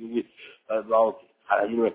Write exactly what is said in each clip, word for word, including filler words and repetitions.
دعوة حاجين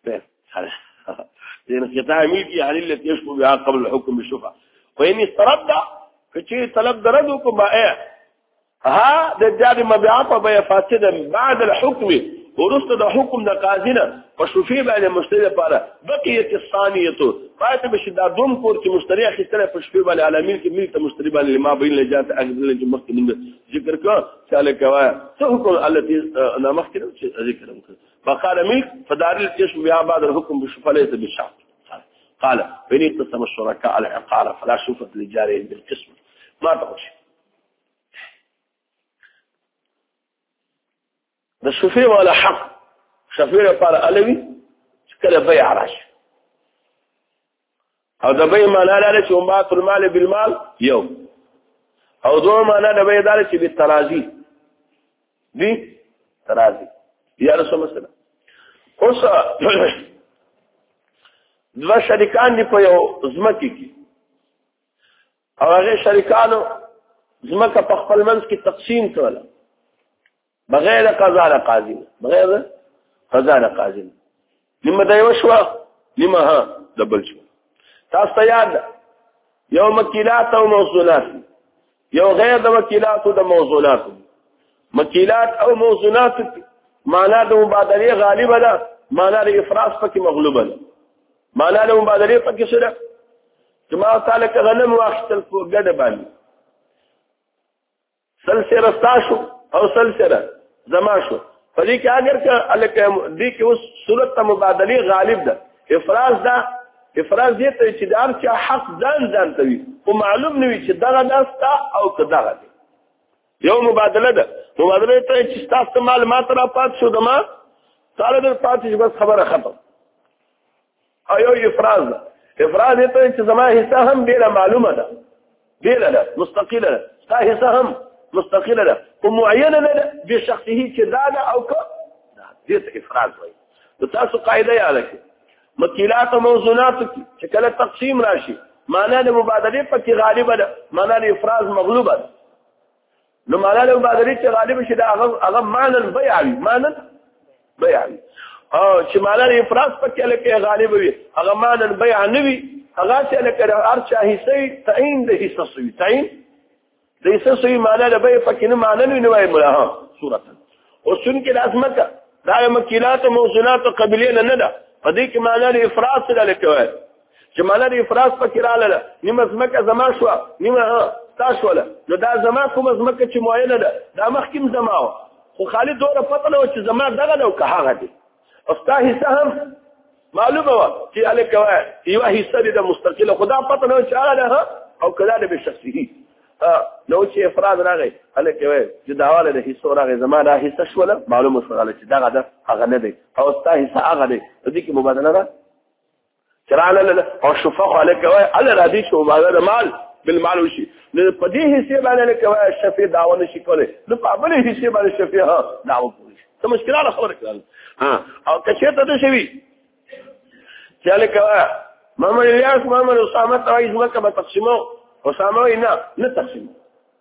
لأن قطاع ملكي عن التي يشبه بها قبل الحكم بالشفعة وإن استرد كشيء طلب دردكم بائع ها دجال مبيعات وبيع فاسدا بعد الحكم ورسل الحكم دقازنا فشوفي بعد المشتري بارا بقية الثانية فايت بشدة دوم كورت مشتري خستنا فشوفي بعد على ملك ملك مشتري بعد لما بين لجات أجل الجمهور من ذكر كا سالك وايا سحكم التي أنا مخكر ذكر فقال ملك فدار التي يشبه بها بعد الحكم بالشفعة ليس بالشعب قال فإن اقتسم الشركاء على عقارة فلا شفعة لجارهم بالقسم ما تقولش ده شوفي ولا حق شفيع قال ألوي كده بيع راش أو ده بيع ما لا لا شو ما المال بالمال يوم أو دو ما لا ده بيع ذلك بالترازي دي ترازي يا رسول الله قصة دوا شركان دي په زمکه کې او هغه شرکانو زمکه په خپل منځ کې تقسیم کړل بغیر قضاء قاضي بغیر قضاء قاضي لما دا یو شو لما ها دبل شو تاسو یاد یو مکیلات او موصولات یو غیر د مکیلات او د موصولات مکیلات او موصولات معنا د مبادله غالبه ده معنا د افراز پکې مغلوبه ده معنا د مبادله پکې سره جماعه تعالی ک غنم واخستل کو ګډه باندې سلسله رستاشو او سلسله زما شو فدې کې اگر ک الک دې کې اوس صورت مبادله غالب ده افراز ده افراز دې ته چې دار چې حق ځان ځان کوي او معلوم نه وي چې دغه داستا او کداغه یو مبادله ده مبادله ته چې تاسو مال ماته را پات شو دما تعالی در پات چې بس خبره ختم او یو افراز ده افراز دې ته چې زما حصہ هم ډیره معلومه ده ډیره ده مستقله ده تا حصہ هم مستقله ده ومعينه ده بشخصه چې دا او ک دې افراز وایي نو تاسو قاعده یاد کړئ مکیلات او موزونات چې کله تقسیم راشي معنا د مبادله پکې غالبه ده معنا د افراز مغلوبه ده نو معنا د مبادله چې غالب شي دا هغه هغه معنا بیعوي معنا بیعوي او چې معنا د افراز پکې لکه غالب وي هغه معنا بیع نه وي هغه چې لکه ارچا حصې تعین د حصہ سوي تعین د حصہ سوي معنا د بیع پکې نه معنا نه وي مله ها صورت او شن کې لازمه دا مکیلات او موزونات قبليه نه ده فدې کې معنا د افراز سره لکوي چې معنا د افراز پکې رااله نیمه زمکه زما شو نیمه تاسو ولا نو دا زما کوم زمکه چې معینه ده دا مخکیم زما خو خالد دوره پته نو چې زما دغه نو که هغه دي استا حصہ هم معلومه و چې الکوي یو حصہ د مستقله خدا پته نو چې هغه ده او کله د شخصي نو چې افراد راغی الکوي چې داواله د حصہ راغی زما دا حصہ شول معلومه شول چې دغه ده هغه نه دی او استا حصہ هغه دی د دې کې مبادله ده چراله او شفاق الکوي ال را دي شو مبادله مال بالمال وشي په دې حصے باندې الکوي شفیع داوا نشي کوله نو په بل حصے باندې شفیع ها داوا کوي څه مشکله خبره کړل ها او کچې ته څه وی چې الکوي محمد الیاس محمد اسامه توایز مکه به تقسیمو اسامه نه نه تقسیم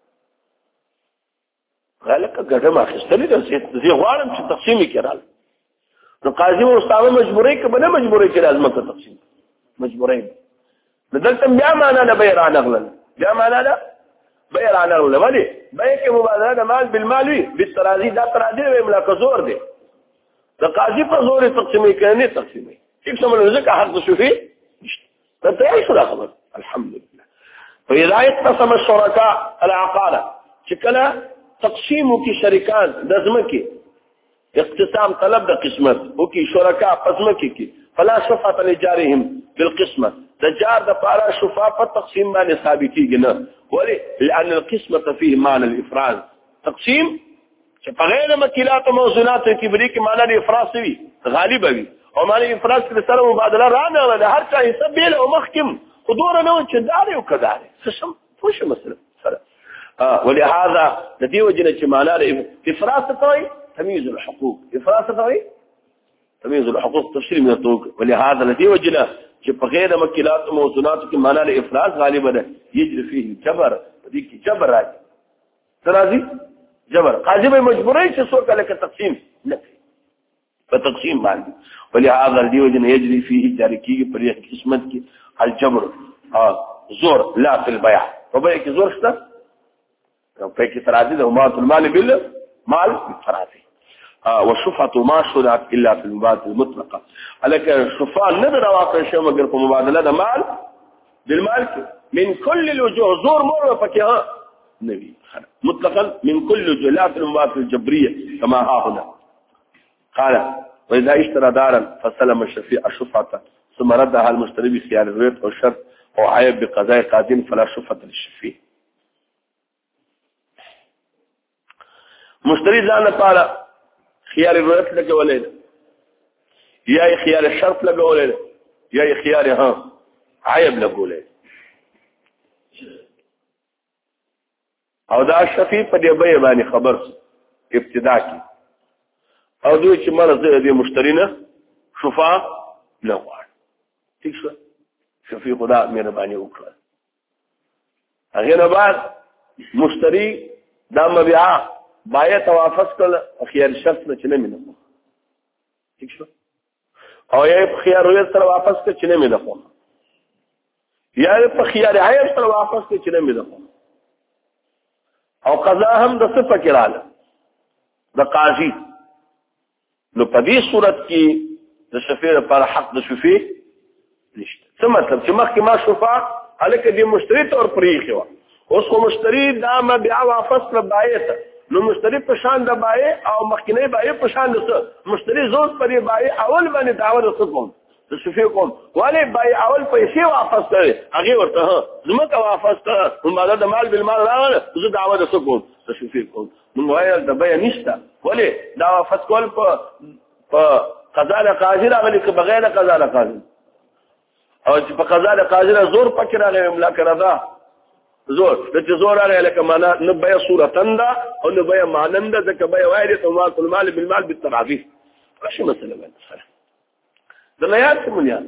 غلطه ګډه ما خستلې د زی غواړم چې تقسیم کړل نو قاضي او اسامه مجبورې کبه نه مجبورې کړل لازم تقسیم مجبورې بدلته بیا معنا نه بیع نغلل بیا معنا نه بیع نغلل ولی بیع کې مبادله مال بالمال وي بالتراضي دا تراضي وي ملاک زور دي د قاضي په زور تقسیمي کوي تقسیمي څه سمونه ځکه حق شوفي نشته ته ايش خبر الحمد لله فإذا اقتسم الشركاء العقارة شكلها تقسيمه كي شركان دزمكي اقتسام طلب دا قسمت وكي شركاء قسمكي كي فلا شفعة لجارهم بالقسمة دجار دا پارا شفاء تقسيم ما نثابتي جنا ولي لأن القسمة فيه معنى الإفراز تقسيم فغير مكيلات وموزونات كبريك معنى الإفراز بي غالبا بي ومعنى الإفراز كبسر مبادلة رانا ولا هرچا يسبيل ومخكم ودور نو چې داري او کداري سم فوش مسله سره اه ولهذا الذي وجدنا چې معنا افراط توي تمييز الحقوق افراط توي تمييز الحقوق تفسير من الطرق ولهذا الذي وجدنا چې په غیر مکیلات او موزونات کې معنا الافراط غالبا ده يجري فيه جبر دي کې جبر راځي ترازي جبر قاضي به مجبورای چې څوک له تقسیم نه په تقسیم باندې ولهذا دیو جن یجری فيه جاری کیږي پر یو قسمت کې الجبر زور لا فی البيع په بيع کې زور شته په کې تراضی د امات المال بالمال بالتراضي والشفعه ما شرعت الا في المبادله المطلقه الک الشفعه نه راوقع شو مگر په مبادله د مال بالمال من كل الوجوه زور مر فكها نبي مطلقا من كل وجوه لا في المبادله الجبريه كما ها هنا قال واذا اشترى دارا فسلم الشفيع الشفعه ثم ردها المشتري بخيار الريت او شرط او عيب بقضاء قادم فلا شفعه للشفيع مشتري ځان لپاره خيار الريت لګولې یا خيار الشرط لګولې یا خيار ها عيب لګولې او دا شفیع په دې به باندې خبر ابتدا کی او دوی چې مرز دې مشتری نه شفاع نه غواړي ٹھیک شو شفیع خدا مهرباني وکړه هغه نه بعد مشتری دا مبيعا بایع توافق کړ خيار شرط نه چنه مینه ٹھیک شو او یې خيار وې سره واپس کړ چنه مینه خو یا په خيار عیب سره واپس کړ چنه مینه او قضا هم د څه فکر رااله د قاضي نو په دې صورت کې د شفیع لپاره حق د شفیع نشته څه مطلب چې مخکې ما شفاع هلکه دې مشتری تور پرېښې وه اوس خو مشتری دا مبيعا واپس کړه بایع ته نو مشتری په شان د بایع او مخکینی بایع په شان د څه مشتری زور پرې بایع اول باندې دعوه د څه کوم د شفیع کوم ولې بایع اول پیسې واپس کړي هغه ورته ها زمکه واپس کړه هم بعد د مال بالمال راغله زه دعوه د څه کوم د شفیع کوم نو وایي د بایع نشته ولې دا واپس کول په په قضا له قاضي راغلي که بغیر قضا له قاضي او چې په قضا له قاضي زور پکې راغلی املا کړه دا زور د چې زور راغلی لکه معنا نه بایع صورتن ده او نه بایع معنن ده ځکه بایع وایي ته ما کل مال بالمال بالتراضي شو مسله باندې دلایات مليان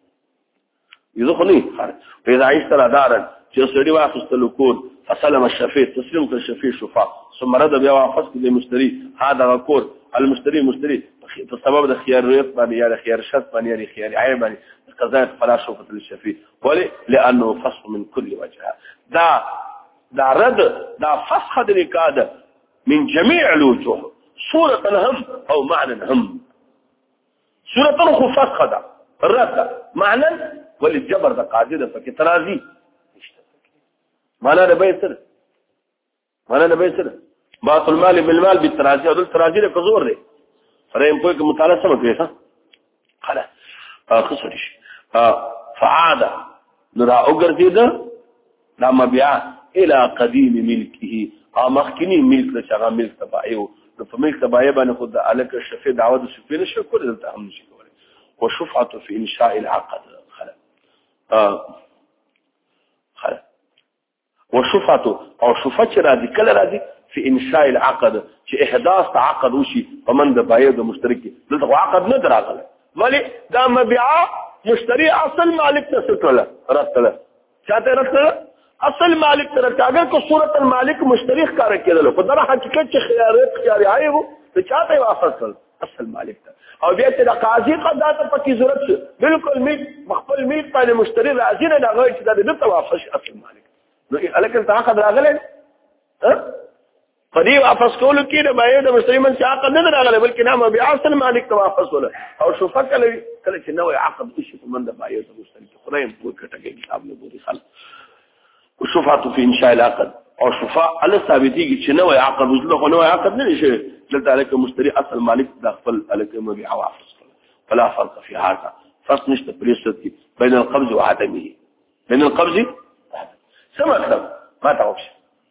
يدخلني خارج فإذا عشت دارا تشتري واخذ الكون فسلم الشفيع تسليم الشفيع شفاء ثم رد بيا واخذ للمشتري هذا غكور المشتري مشتري بسبب الخيار ريط بني يا خيار شرط بني يا خيار عيب بني قضاء فلا شفعة للشفيع ولي لأنه فسخ من كل وجه دا دا رد دا فسخ النكاح من جميع الوجوه صورة هم أو معنى هم صورة خو فسخ ده رد معنى وللجبر ده قاضي ده فكي ترازي معنى ده بيه سر معنى ده بيه سر باط المال بالمال بالترازي او دل ترازي ده كزور ده فرهم کوئی که مطالعه سمک ویسا خلا خسر شي فعاد نرا اگرزی ده لا مبيع الى قديم ملكه مخکنی ملک ده چاگا ملک تبایو په ملک تبایه باندې خود الک الشفیع دعوه د شفیع نشو کول دلته هم نشي کولای وشفعه في انشاء العقد خلا اه خلا وشفعه او شفعه راضي کله راضي في انشاء العقد چې احداث عقد وشي ومن د بایه د مشترک دلته عقد نه دراغله ولی دا مبيعا مشتری اصل مالک ته ستله راتله چاته راتله اصل مالک تر اگر کو صورت المالک مشتری کار کېدل په در حقیقت چې خیارات خیاري عیب ته چاته واپس کړ اصل مالک ته او بیا چې د قاضي قضا ته پکې ضرورت شي بالکل می مخبل می په مشتری راځي نه دا غوښتي چې د دې واپس اصل مالک نو الکه ته عقد راغله ها فدي واپس کول کې د بایو د مشتری من چې عقد نه راغله بلکې نامه بیا اصل مالک ته واپس ولا او شو فکر کله چې نوې عقد شي په من د بایو د مشتری خدای په کټه حساب نه بوري خلک وشفعه في انشاء العقد او شفاء على ثابتيږي چې نوې عقد وزله خو نوې عقد نه شي دلته عليك مشتري اصل مالک د خپل عليك مبيع واپس فلا فرق في هذا فرق نشته پرېست بين القبض وعدمه بين القبض څه مطلب ما تعرفش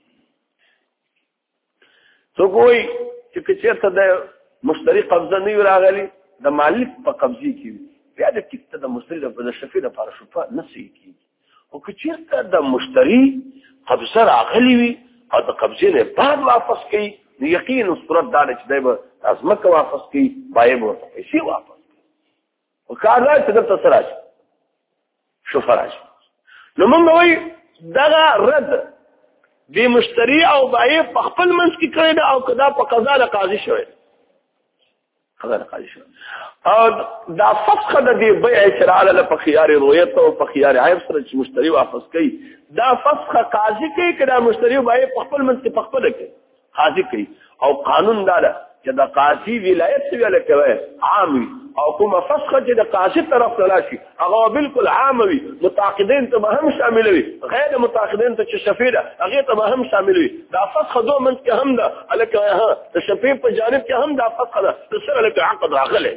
څو کوئی چې چیرته د مشتري قبضه نه راغلي د مالک په قبضه کې بیا د کته د مشتري د شفیع لپاره شفاء نسي کی او که چیرته د مشتری قبضه راغلی وي او د قبضې نه بعد واپس کوي نو یقینا صورت دا چې دی به ازمکه واپس کوي بایع به ورته پیسې واپس کوي او کار دا چې دلته څه راشي شفا راشي نو موږ وایو دغه رد د مشتری او بایع په خپل منځ کې کړی ده او که دا په قضا د قاضي شوی خبر قاضي شو او دا فسخ د دې بيع چې رااله په خيار رؤیت او په خيار عیب سره چې مشتری واپس کوي دا فسخ قاضي کوي کله مشتری وایي په خپل منځ کې په خپل کوي قاضي کوي او قانون دا ده چې د قاضي ولایت ویل کوي عامي او کومه فسخ چې د قاضي طرف ته راشي هغه بالکل عاموي متعاقدين ته هم شامل وي غیر متعاقدين ته چې شفیع ده هغه ته هم شامل وي دا فسخ دوه منځ کې هم ده الکه ها د شفیع په جانب کې هم دا فسخ ده سره لکه عقد راغلی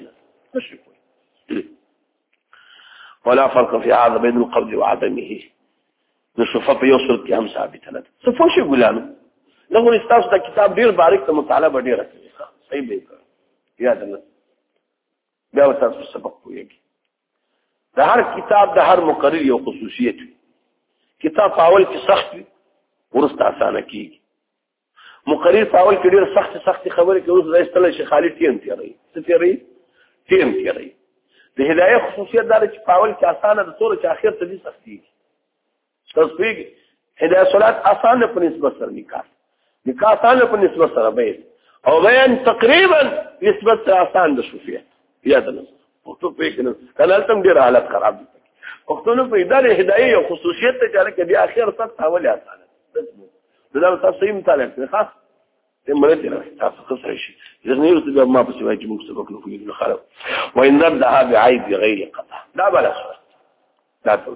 ولا فرق في هذا بين القبض وعدمه نشوف په یو صورت کې هم ثابت نه څه فوشي ګلانو لغه استاذ دا کتاب ډیر باریک ته مطالعه ډیره کوي صحیح به یاد نه بیا تاسو سبق کویږي د هر کتاب د هر مقرر یو خصوصیت وي کتاب اول کې سخت وي ورسته اسانه کیږي مقرر اول کې ډیر سخت سخت خبرې کوي ورسته استل شي خالی ټیم تیری څه تیری ټیم تیری د هدايه خصوصیت دا چې اول کې اسانه د څور چې اخر ته دي سختي تاسو پیږي هدايه صلات اسانه په نسبت سره نکاح نکاح اسانه په نسبت سره بیان او بیان تقریبا نسبت آسان د شوفیه یاد نه وختو پیکنه کله تم ډیر حالت خراب دي وختونو په ادارې هدايه او خصوصیت ته چې کې بیا اخر تک حواله اسانه دا تاسو صحیح مطالعه کړئ خاص ته مرته نه تاسو خسر شي ځنه یو څه ما په سوای چې موږ سبق نو کوي نو خلاص وان ذهب بعيب غير قطع لا بلا لا تقول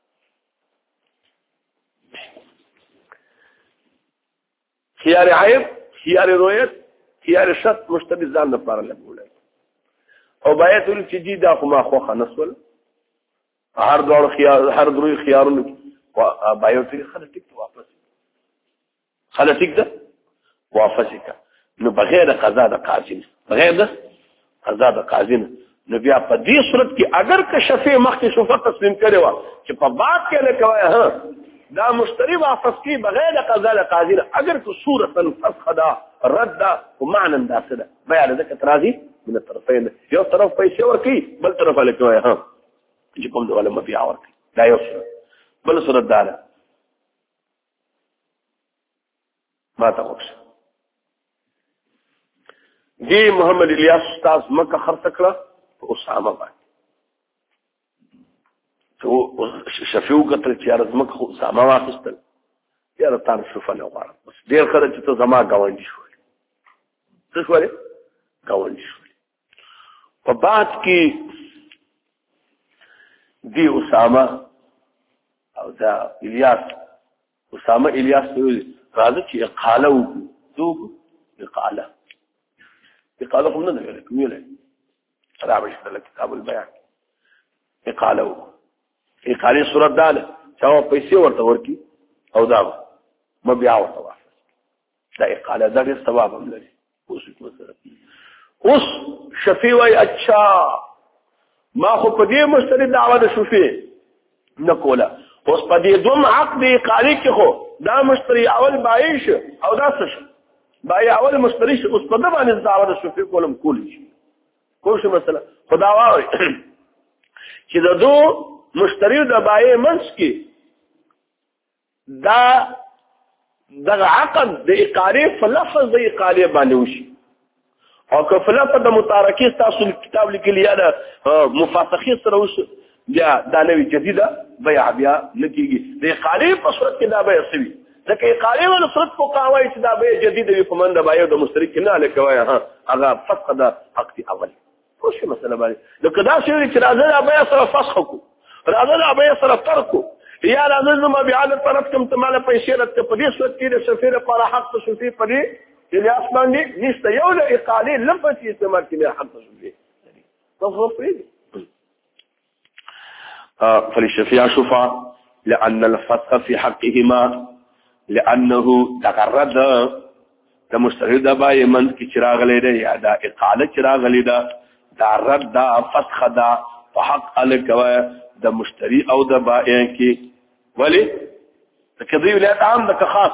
خيار عيب خيار رؤيت خيار شرط مشتبه ځان لپاره لګولای او باید ول چې دي دا خو ما خوخه نسول هر ډول خيار هر دروي خيارونه او باید ټیک خلک ټیک واپس خلک ټیک ده واپس کا نو بغیر قضا د قاضي بغیر د قضا د قاضي نو بیا په دې صورت کې اگر که شفیع مخکې شوفه تسلیم کړي و چې په باب کې نه کوي ها دا مشتری واپس کی بغیر قضا د قاضي اگر که صورت فسخ دا رد دا ومعنى دا څه ده بیان د اعتراضي من الطرفين یو طرف پیسې ورکي بل طرف له کوي ها چې کوم ډول مبيع ورکي دا یو بل صورت دا ما تاسو دی محمد الیاس استاد مکه خرڅ کړه اسامه باندې څو شفیع قتل چې ارز مکه اسامه واخستل یا راتان شوفه نه غواړم بس ډیر خلک چې ته زما گاونډي شو څه شو گاونډي شو په بعد کې دی اسامه او دا الیاس اسامه الیاس راځي چې اقاله وکړو اقاله اقاله هم نه ویل کومه راوښ د کتاب البيان اقاله اقاله صورت داله چې پیسې ورته ورکی او دا مبيع ورته واپس دا اقاله دا ډېر ثواب هم لري اوس مثلا اوس شفیع وای اچھا ما خو په دې مشتری دعوه د شفیع نه کوله اوس په دې دوم عقد اقاله کې خو دا مشتری اول بایش او دا څه بای اول مشتری اوس په دې باندې دعوه د شفیع کولم کولی شي کوم مثلا خدا وای چې د دو مشتری د بای منس کې دا د عقد د اقاله فلفظ د اقاله باندې وشي او که فلفظ د متارکه تاسو کتاب لیکلی یا د مفاسخه سره وش بیا دا نوې جديده بيع بیا نکېږي د اقاله په صورت کې دا بيع سوي لکه اقاله ول صورت په قواعد چې دا بيع جديده وي په منډه بایو د مشترک نه لکوي ها هغه فسخ د عقد اول خو شي مسله باندې لکه دا شی چې راځي دا بيع سره فسخ کو راځي دا بيع سره ترکو یا راځي ما بيعاده طرف کوم ته مال پیسې راته په دې صورت کې د سفیر پر حق شفیع په دې الیاس باندې نشته یو له اقاله لفظ استعمال کړي حق شفیع تفصیل پیږي فللشفيع شفعة لأن الفسخ في حقهما لأنه تقرد المشتري دا باي من کی چراغ لیده یا دا اقاله چراغ لیده دا رد دا فسخ دا فحق الکوه دا مشتری او دا بائی کی ولی دا کذی ولیت عام دا خاص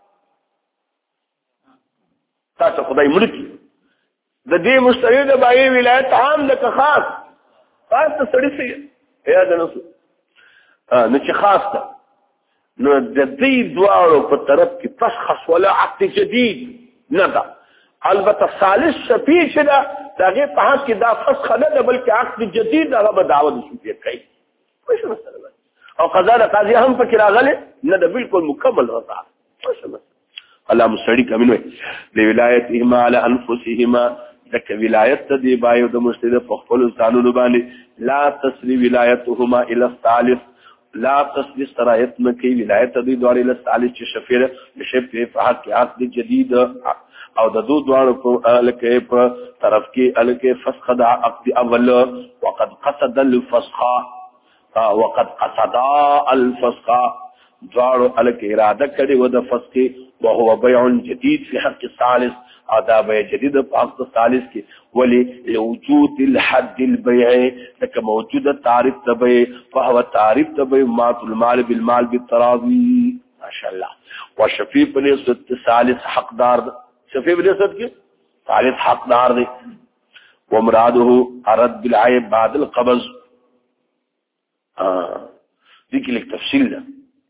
تاسو خدای ملکی دا دی مشتری دا بائی ولیت عام دا خاص خاص تا سڑی سی یا دا نسو نو چې خاص ده نو د دې دوارو په طرف کې فسخ ولا عقد جديد نه ده البته ثالث شفیع چې ده داغه په حق کې دا فسخ نه ده بلکې عقد جدید هغه به دعوه د صوفیت کوي څه مسله او قضا د قاضي هم پکې راغله نه ده بالکل مکمل رضا څه مسله الله مسړي کمنوي د ولایتهما على انفسهما دک ولایت دی بایو د مستد په خپل ځانونو باندې لا تسری ولایتهما الى الثالث لا تسری سرایت نه کوي ولایت دی دوار الى الثالث چې شفیع بشفیع په حق عقد جدید او د دو دوار په لکه په طرف کې الکه فسخ د عقد اول وقد قصد الفسخ وقد قصد الفسخ دوار الکه اراده کړي و د فسخ وهو بيع جديد في حق الثالث هذا بيع جديد في حق الثالث كي ولي لوجود الحد البيع لك موجود تعريف تبيع فهو تعريف تبيع مات المال بالمال بالتراضي ما شاء الله والشفيع بنسبة الثالث حق دار شفيع بنسبة كي ثالث حق دار دي ومراده أرد بالعيب بعد القبض آه ديك لك تفصيل ده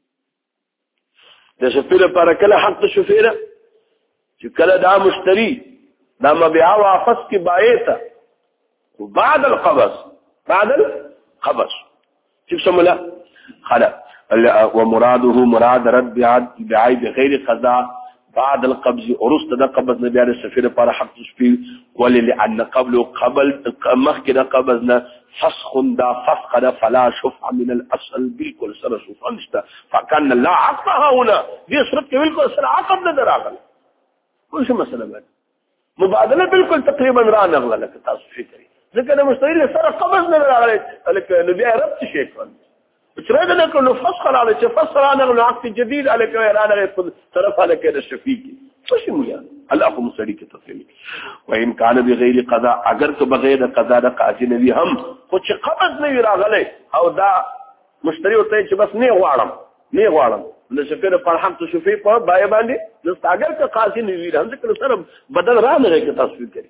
د شفیع لپاره کله حق د شفیع چې کله دا مشتری دا مبيع واپس کی بایته بعد القبض بعد القبض شوف سملا خلا ومراده مراد رد بعيب بغير قضاء بعد القبض ورست د قبض نبي عليه الشفيع لپاره حق شفيع وللان قبل قبل مخکې د قبضنا فسخ دا فسخ دا فلا شفع من الاصل بالکل سره شفع نشته فكان لا عقد هنا دي صورت کې بالکل سره عقد نه دراغله وش مسله ده مبادله بالکل تقریبا را نغله لك تاسو فکرې ځکه د مشتری سره قبض نه دراغله لکه نبي ربط شي کول چې دا نو فسخ على چې فسخ انا عقد جديد على انا طرف على كده الشفيع وش مولا الله مسړي کې تفصیل وان كان بغیر قضاء اگر که بغیر قضاء د قاضي نبی هم خو چې قبض نه راغله او دا مشتری ورته چې بس نه غواړم نه غواړم نو شفیع پر حق شفیع په بای باندې نو اگر که قاضي نبی هم ځکه سره بدل را نه کې تصویر کړي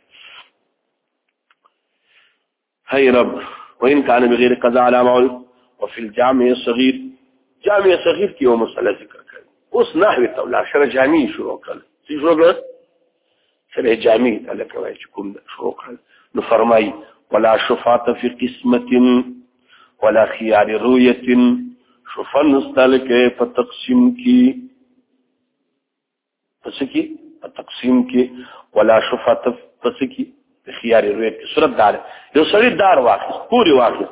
هي رب وان كان بغیر قضاء على معروف وفي الجامع الصغير جامع صغير کې یو مسله ذکر کړي اوس نحوی تولا شر جامع شروع کړ څه شروع کړ شر جامع الکه وای چې کوم شروع کړ نو فرمایي ولا شفاعه في قسمه ولا خيار رؤيه شفاعه نستلک په تقسیم کې پس کې په تقسیم کې ولا شفاعه پس کې خيار رؤيه کې صورت دار یو سړي دار واخ پوری واخ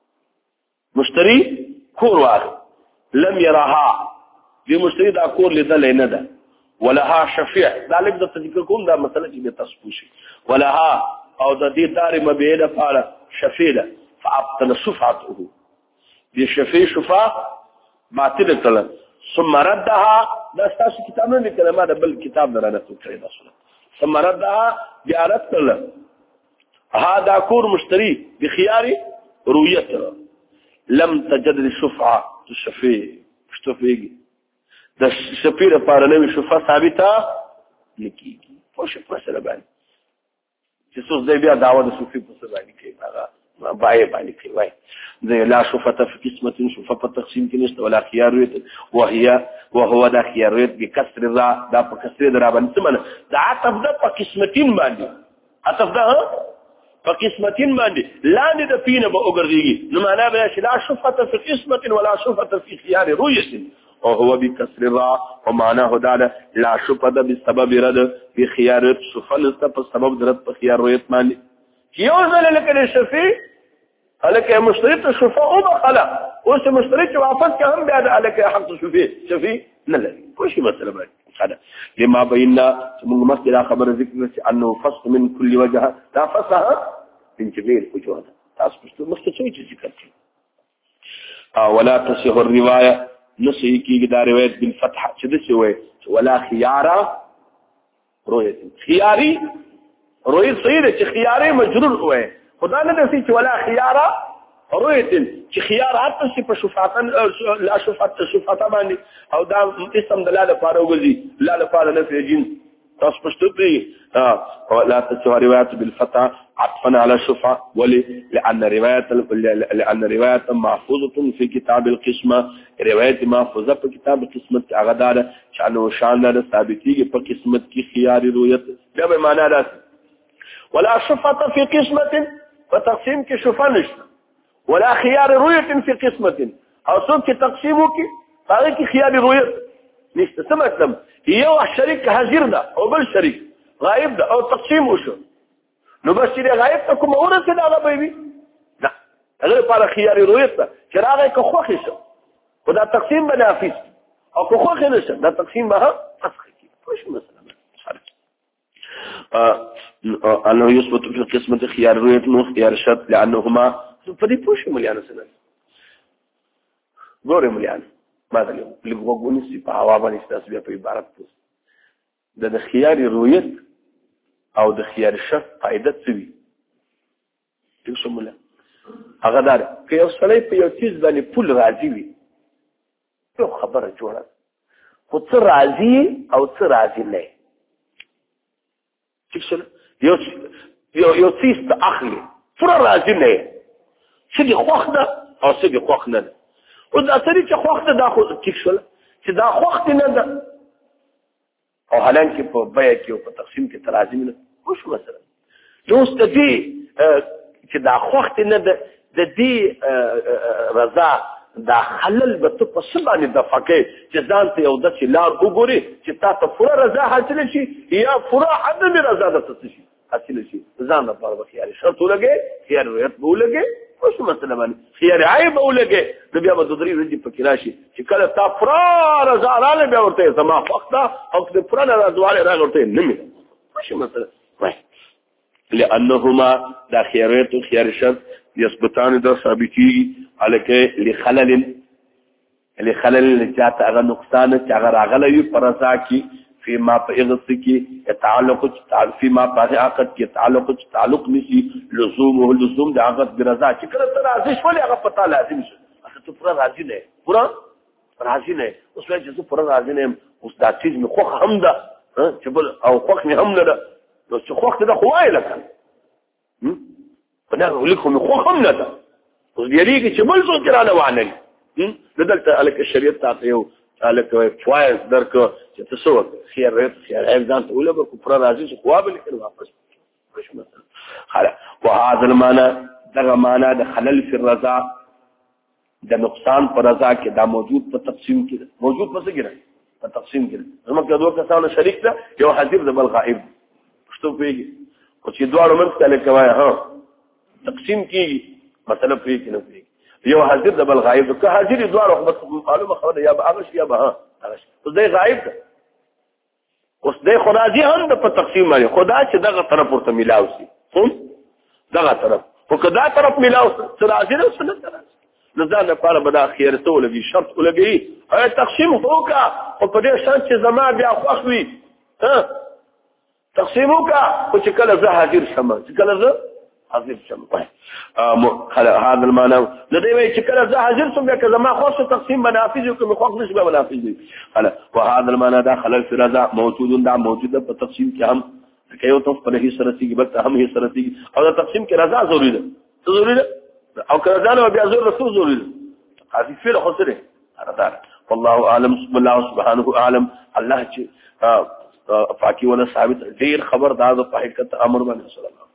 مشتری کور واخ لم يرها دي مشتری دا کور لیدل نه ده ولها شفيع ذلك د تذکر کوم دا مسله چې تاسو پوښي ولها او د دې دار مبيع لپاره شفيع ده فابطل شفاعته دي شفيع شفاع باطل کړه ثم ردها دا تاسو کتابونه لیکل ما د بل کتاب درانه کړی دا سره ثم ردها بیارت کړه هذا کور مشتری بخيار رؤيته لم تجد الشفعه الشفيع شفيع د شفیع لپاره نوې شفاعه ثابته لکېږي خو شفاعه سره باندې چې څوک دې بیا دعوه د شفیع په سره باندې کوي هغه بای باندې کوي وای زي لا شفاعه في قسمه شفاعه په تقسیم کې نشته ولا خياريت وهي وهو دا خياريت بكسر الراء دا په کسر الراء باندې څه دا عطف ده په قسمتين باندې عطف ده په قسمتين باندې لاندې د پینه به وګرځيږي نو معنا به چې لا شفاعه في قسمه ولا شفاعه في خيار رؤيه وهو بكسر الراء ومعناه داله لا شفاعه بسبب رد بخيار شفاعه په سبب رد په خيار رؤيه باندې یو ځل لکه شفیع الکه مشتری ته شفاعه او بخلا اوس مشتری چې واپس کوم بیا د الکه حق شفیع شفیع نه لري خو شي مسله باندې خدا لما بينا موږ مسله خبر ذکر چې انه فصل من كل وجه لا فصل من جميع الوجوه تاسو په مستوي چې ذکر کړي ولا تصح الروايه نسي کیږي دا روایت بالفتح چې د څه وای ولا خيارا روایت خياري روایت صحیح ده چې خياري مجرور وای خدا نه دسي چې ولا خيارا روایت چې خيار حتی چې په شفاعت لا شفاعت شفاعت باندې او دا اسم دلاله لپاره وګزي لا لپاره نه پیجین تاسو پښتو پی ولا تصح روایت بالفتح عطفا على الشفعة ولي لأن رواية لأن رواية محفوظة في كتاب القسمة رواية محفوظة في كتاب القسمة كأغدارة شأنه شأنه ثابتي في قسمة كي خيار رؤية ده بمعنى ذلك ولا شفعة في قسمة فتقسيم كي شفا نشتا ولا خيار رؤية في قسمة او څوک چې تقسیم وکي هغه کې خيار رؤیت نشته. څه مطلب؟ یو شریک حاضر ده او بل شریک غائب ده او تقسیم وشو نو بس چې غائب ته کوم ورته دا هغه به وي نه هغه لپاره خيار رؤیت ده چې راغی که خوښ شي او دا تقسیم به نافذ او که خوښ نه شي دا تقسیم به فسخ کی. خوش مثلا انه يثبت في القسمة خيار رؤيت و خيار شرط لانهما فدي پوښ مليانه سره ګورې مليانه ما دا لګوګونی سی په هوا باندې تاسو بیا په عبارت پوس د د خيار رؤیت او د خيار شرط قاعده څه وي څه شموله هغه دار که یو سړی په یو چیز باندې پول راځي وي یو خبره جوړه خو څه راځي او څه راځي نه څه یو یو یو څه ته اخلي پر راځي نه څه دی خوښ ده او څه دی خوښ نه ده او دا سړي چې خوښ ده دا خو ټیک شول چې دا خوښ نه ده او حالانکه په بیا کې او په تقسیم کې ترازی نه خوش مثلا نو ستدي چې دا خوښ نه ده د دې رضا دا خلل به ته په سبانه د فقې چې ځان ته یو د چې لار وګوري چې تا ته پوره رضا حاصل شي یا پوره عدم رضا د څه شي حاصل شي ځان لپاره به خيار شرط ولګي خيار رؤیت ولګي خوش مثلا باندې خيار عیب ولګي د بیا د درې ورځې په کې راشي چې کله تا پوره رضا رااله بیا ورته زما وخت او د پوره رضا رااله ورته نه مې خوش مثلا لانهما دا خيارات او خيار شرط يثبتان در ثابتي علکه لخلل لخلل لجات هغه نقصان چې هغه راغلی پر رضا کې فيما بغض کې تعلق فيما په عقد کې تعلق تعلق نشي لزوم او لزوم د عقد برضا چې کله تر ارزش ولې هغه پتا لازم شي اصل ته پر راضي نه پر راضي نه اوس چې پر راضي نه اوس دا چیز مې خو هم ده چې بل او خو نه هم نه ده نو چې خو ده خو وای لکه هم بنا ولكم خو هم نه ده اوس دیریږي چې بل څه کرانه وانه دلته الک شریعت تاسو الک فوایز درکو چې تاسو خیر رات خیر ایزان ته ولا به پر راځي خو قابل کړو واپس مش مثلا خلا وهذا المعنى دغه معنا د خلل فی الرضا د نقصان پر رضا کې دا موجود په تقسیم کې موجود په څه کې په تقسیم کې زموږ دوه کسانو شریک ده یو حاضر ده بل غائب پښتو پیږي او چې دواړو منځ کې لکوي ها تقسیم کیږي مثلا پرې کې نه پرې یو حاضر د بل غایب که حاضر دواړو معلومه خبره یا به هغه یا به ها هغه اوس دی غایب ده اوس دی خدای هم د په تقسیم باندې خدا چې دغه طرف ورته ملاو شي هم دغه طرف او کدا طرف ملاو سره حاضر او سره سره لزانه لپاره به د خیر ته ولګي شرط ولګي اي تقسیم وکا او په دې شان چې زما بیا خوښوي ها تقسیم وکا او چې کله زه حاضر شم چې کله زه حاضر شم هذا المعنى لدي وی چې کله زه حاضر شم بیا که زما خوښ تقسیم بنافذ او که خوښ نشي بنافذ دي هلا وهذا المعنى داخل الفرازه موجود دا موجوده په تقسیم کې هم که یو تاسو په هي سره تيږي بل هم هي سره تيږي او دا تقسیم کې رضا ضروري ده ضروري ده او که رضا نو بیا ضروري رسول ضروري ده هذه فعل خسره رضا والله اعلم الله سبحانه اعلم الله چې فاقي ولا ثابت ډیر خبردار په حقیقت امر باندې صلی الله